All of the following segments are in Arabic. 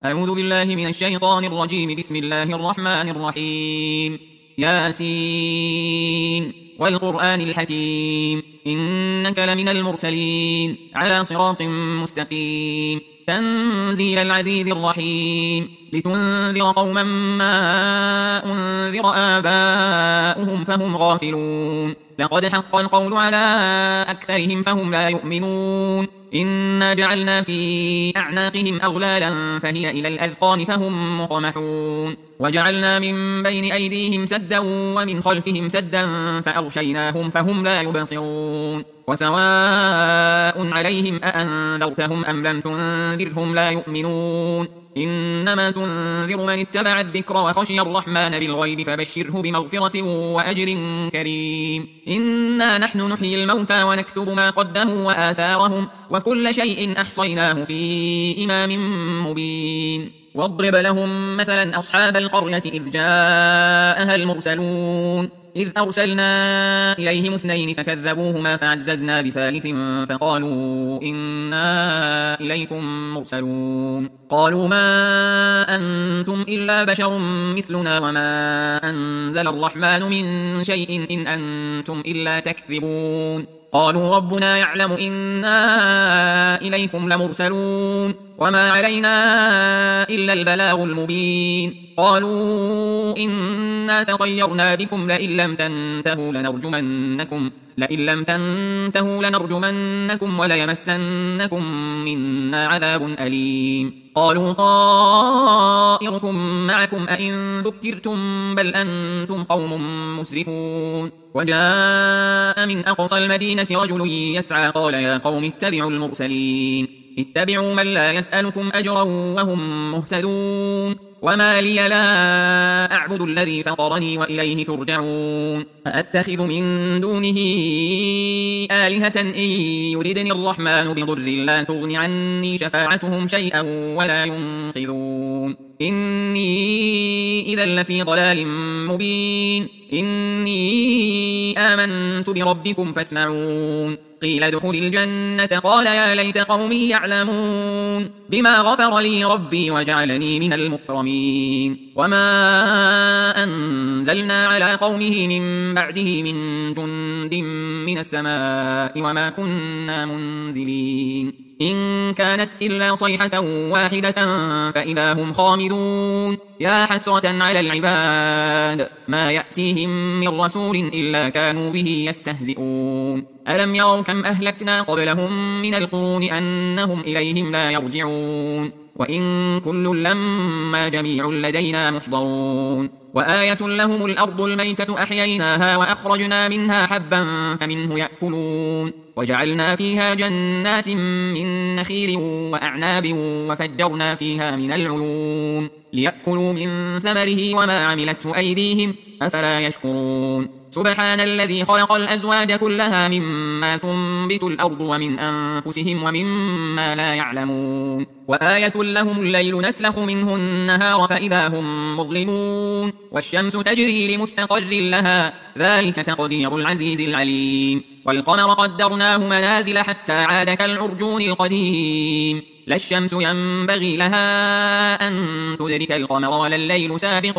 أعوذ بالله من الشيطان الرجيم. بسم الله الرحمن الرحيم. ياسين والقرآن الحكيم إنك لمن المرسلين على صراط مستقيم تنزيل العزيز الرحيم لتنذر قوما ما أنذر آباؤهم فهم غافلون. لقد حق القول على أكثرهم فهم لا يؤمنون. إنا جعلنا في أعناقهم أغلالا فهي إلى الأذقان فهم مقمحون. وجعلنا من بين أيديهم سدا ومن خلفهم سدا فأغشيناهم فهم لا يبصرون. وسواء عليهم أأنذرتهم أم لم تنذرهم لا يؤمنون. إنما تنذر من اتبع الذكر وخشي الرحمن بالغيب فبشره بمغفرة وأجر كريم. إنا نحن نحيي الموتى ونكتب ما قدموا وآثارهم وكل شيء أحصيناه في إمام مبين. واضرب لهم مثلا أصحاب القرية إذ جاءها المرسلون إذ أرسلنا إليهم 2 فكذبوهما فعززنا بثالث فقالوا إنا إليكم مرسلون. قالوا ما أنتم إلا بشر مثلنا وما أنزل الرحمن من شيء إن أنتم إلا تكذبون. قالوا ربنا يعلم إنا إليكم لمرسلون وما علينا إلا البلاغ المبين. قالوا إنا تطيرنا بكم لئن لم تنتهوا لنرجمنكم وليمسنكم منا عذاب أليم. قالوا طائركم معكم أئن ذكرتم بل أنتم قوم مسرفون. وجاء من أقصى المدينة رجل يسعى قال يا قوم اتبعوا المرسلين اتبعوا من لا يسألكم أجرا وهم مهتدون. وما لي لا أعبد الذي فطرني وإليه ترجعون. أأتخذ من دونه آلهة إن يردني الرحمن بضر لا تغن عني شفاعتهم شيئا ولا ينقذون. إني إذا لفي ضلال مبين. إني آمنت بربكم فاسمعون. قيل ادخل الجنة قال يا ليت قومي يعلمون بما غفر لي ربي وجعلني من المكرمين. وما أنزلنا على قومه من بعده من جند من السماء وما كنا منزلين. إن كانت إلا صيحة واحدة فإذا هم خامدون. يا حسرة على العباد ما يأتيهم من رسول إلا كانوا به يستهزئون. ألم يروا كم أهلكنا قبلهم من القرون أنهم إليهم لا يرجعون. وإن كل لما جميع لدينا محضرون. وآية لهم الأرض الميتة أحييناها وأخرجنا منها حبا فمنه يأكلون. وجعلنا فيها جنات من نخيل وأعناب وفجرنا فيها من العيون ليأكلوا من ثمره وما عملته أيديهم أفلا يشكرون. سبحان الذي خلق الأزواج كلها مما تنبت الأرض ومن أنفسهم ومما لا يعلمون. وآية لهم الليل نسلخ منه النهار فإذا هم مظلمون. والشمس تجري لمستقر لها ذلك تقدير العزيز العليم. والقمر قدرناه منازل حتى عاد كالعرجون القديم. لا الشمس ينبغي لها أن تدرك القمر ولا الليل سابق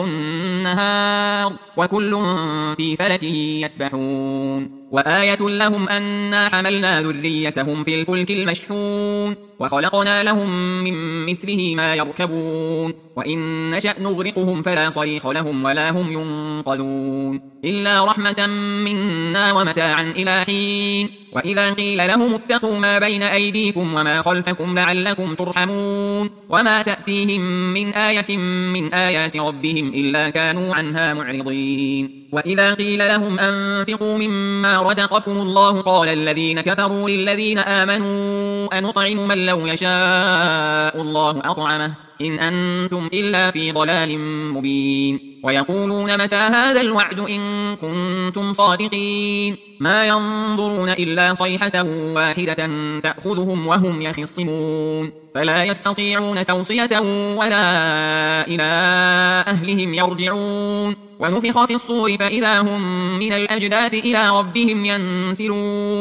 النهار وكل في فلك يسبحون. وآية لهم أنا حملنا ذريتهم في الفلك المشحون وخلقنا لهم من مثله ما يركبون. وإن نشأ نغرقهم فلا صريخ لهم ولا هم ينقذون إلا رحمة منا ومتاعا إلى حين. وإذا قيل لهم اتقوا ما بين أيديكم وما خلفكم لعلكم ترحمون وما تأتيهم من آية من آيات ربهم إلا كانوا عنها معرضين. وإذا قيل لهم أنفقوا مما رزقكم الله قال الذين كفروا للذين آمنوا أنطعم من لو يشاء الله أطعمه إن أنتم إلا في ضلال مبين. ويقولون متى هذا الوعد إن كنتم صادقين. ما ينظرون إلا صيحة واحدة تأخذهم وهم يخصمون فلا يستطيعون توصية ولا إلى أهلهم يرجعون. ونفخ في الصور فإذا هم من الأجداث إلى ربهم ينسلون.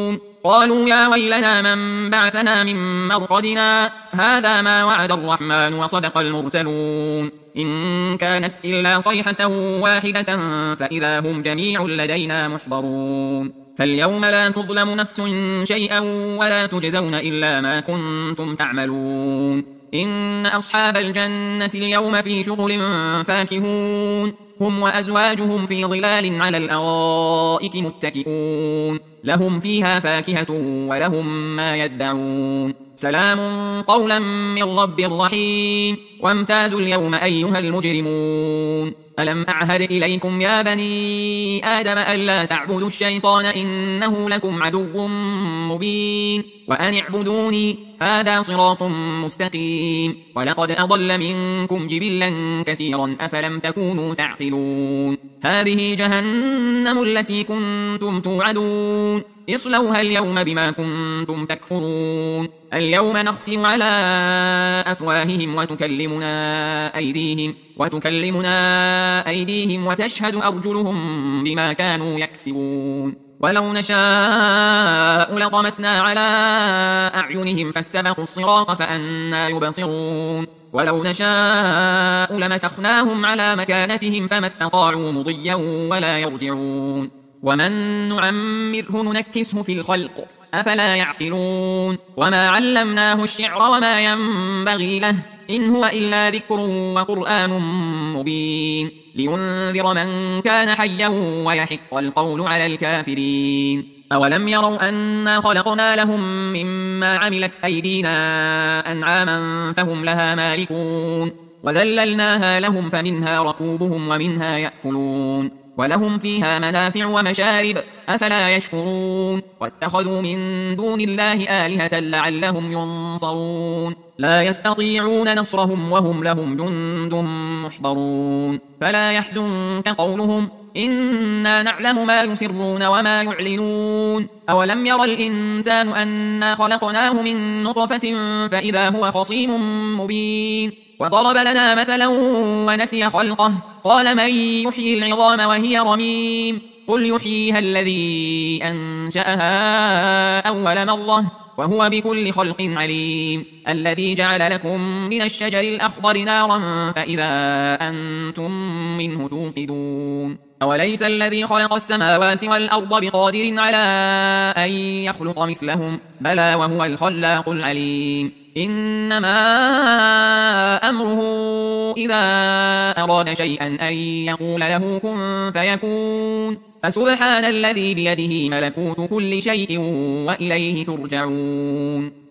قالوا يا ويلنا من بعثنا من مرقدنا هذا ما وعد الرحمن وصدق المرسلون إن كانت إلا صيحة واحدة فإذا هم جميع لدينا محضرون فاليوم لا تظلم نفس شيئا ولا تجزون إلا ما كنتم تعملون إن أصحاب الجنة اليوم في شغل فاكهون هم وأزواجهم في ظلال على الأرائك متكئون لهم فيها فاكهة ولهم ما يدعون سلام قولا من رب رحيم وامتازوا اليوم أيها المجرمون ألم أعهد إليكم يا بني آدم ألا تعبدوا الشيطان إنه لكم عدو مبين وأن اعبدوني هذا صراط مستقيم ولقد أضل منكم جبلا كثيرا أفلم تكونوا تعقلون هذه جهنم التي كنتم توعدون اصلوها اليوم بما كنتم تكفرون اليوم نختم على أفواههم وتكلمنا أيديهم وتشهد أرجلهم بما كانوا يكسبون ولو نشاء لطمسنا على أعينهم فاستبقوا الصراط فأنى يبصرون ولو نشاء لمسخناهم على مكانتهم فما استطاعوا مضيا ولا يرجعون ومن نعمره ننكسه في الخلق أفلا يعقلون وما علمناه الشعر وما ينبغي له إن هو إلا ذكر وقرآن مبين لينذر من كان حيا ويحق القول على الكافرين أولم يروا أنا خلقنا لهم مما عملت أيدينا أنعاما فهم لها مالكون وذللناها لهم فمنها ركوبهم ومنها يأكلون ولهم فيها منافع ومشارب أفلا يشكرون واتخذوا من دون الله آلهة لعلهم ينصرون لا يستطيعون نصرهم وهم لهم جند محضرون فلا يحزنك قولهم إنا نعلم ما يسرون وما يعلنون أولم ير الإنسان أنا خلقناه من نطفة فإذا هو خصيم مبين وضرب لنا مثلا ونسي خلقه قال من يحيي العظام وهي رميم قل يحييها الذي أنشأها أول مرة وهو بكل خلق عليم الذي جعل لكم من الشجر الأخضر نارا فإذا أنتم منه توقدون أوليس الذي خلق السماوات والأرض بقادر على أن يخلق مثلهم بلى وهو الخلاق العليم إنما أمره إذا أراد شيئا أن يقول له كن فيكون فسبحان الذي بيده ملكوت كل شيء وإليه ترجعون